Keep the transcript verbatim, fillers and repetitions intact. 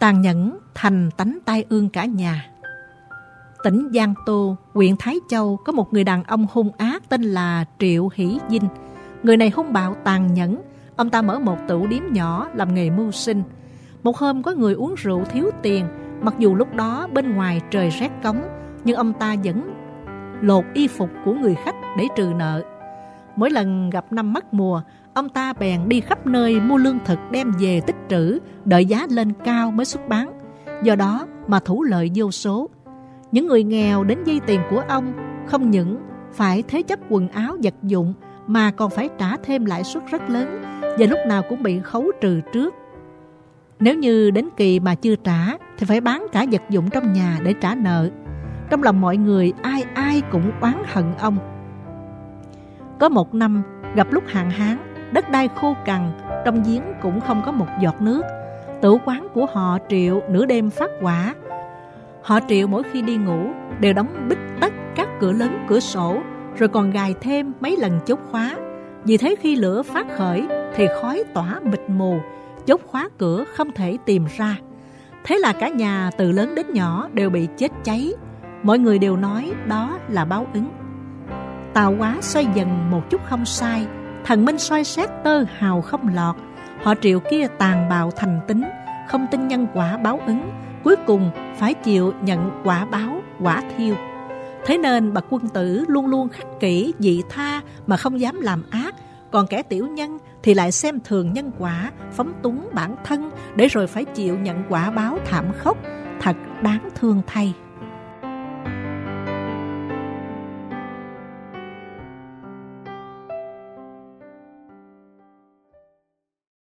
tàn nhẫn thành tánh tai ương cả nhà. Tỉnh Giang Tô, huyện Thái Châu có một người đàn ông hung ác tên là Triệu Hỷ Dinh. Người này hung bạo tàn nhẫn. Ông ta mở một tửu điếm nhỏ làm nghề mưu sinh. Một hôm có người uống rượu thiếu tiền. Mặc dù lúc đó bên ngoài trời rét cóng, nhưng ông ta vẫn lột y phục của người khách để trừ nợ. Mỗi lần gặp năm mất mùa, ông ta bèn đi khắp nơi mua lương thực đem về tích trữ, đợi giá lên cao mới xuất bán. Do đó mà thủ lợi vô số. Những người nghèo đến vay tiền của ông không những phải thế chấp quần áo vật dụng mà còn phải trả thêm lãi suất rất lớn, và lúc nào cũng bị khấu trừ trước. Nếu như đến kỳ mà chưa trả thì phải bán cả vật dụng trong nhà để trả nợ. Trong lòng mọi người ai ai cũng oán hận ông. Có một năm gặp lúc hạn hán, đất đai khô cằn, trong giếng cũng không có một giọt nước. Tửu quán của họ Triệu nửa đêm phát hỏa. Họ Triệu mỗi khi đi ngủ đều đóng bít tất các cửa lớn cửa sổ, rồi còn gài thêm mấy lần chốt khóa. Vì thế khi lửa phát khởi thì khói tỏa mịt mù, chốt khóa cửa không thể tìm ra. Thế là cả nhà từ lớn đến nhỏ đều bị chết cháy. Mọi người đều nói đó là báo ứng. Tạo hóa xoay dần một chút không sai, thần minh soi xét tơ hào không lọt. Họ Triệu kia tàn bạo thành tính, không tin nhân quả báo ứng, cuối cùng phải chịu nhận quả báo quả thiêu. Thế nên bậc quân tử luôn luôn khắc kỷ vị tha mà không dám làm ác, còn kẻ tiểu nhân thì lại xem thường nhân quả, phóng túng bản thân để rồi phải chịu nhận quả báo thảm khốc, thật đáng thương thay.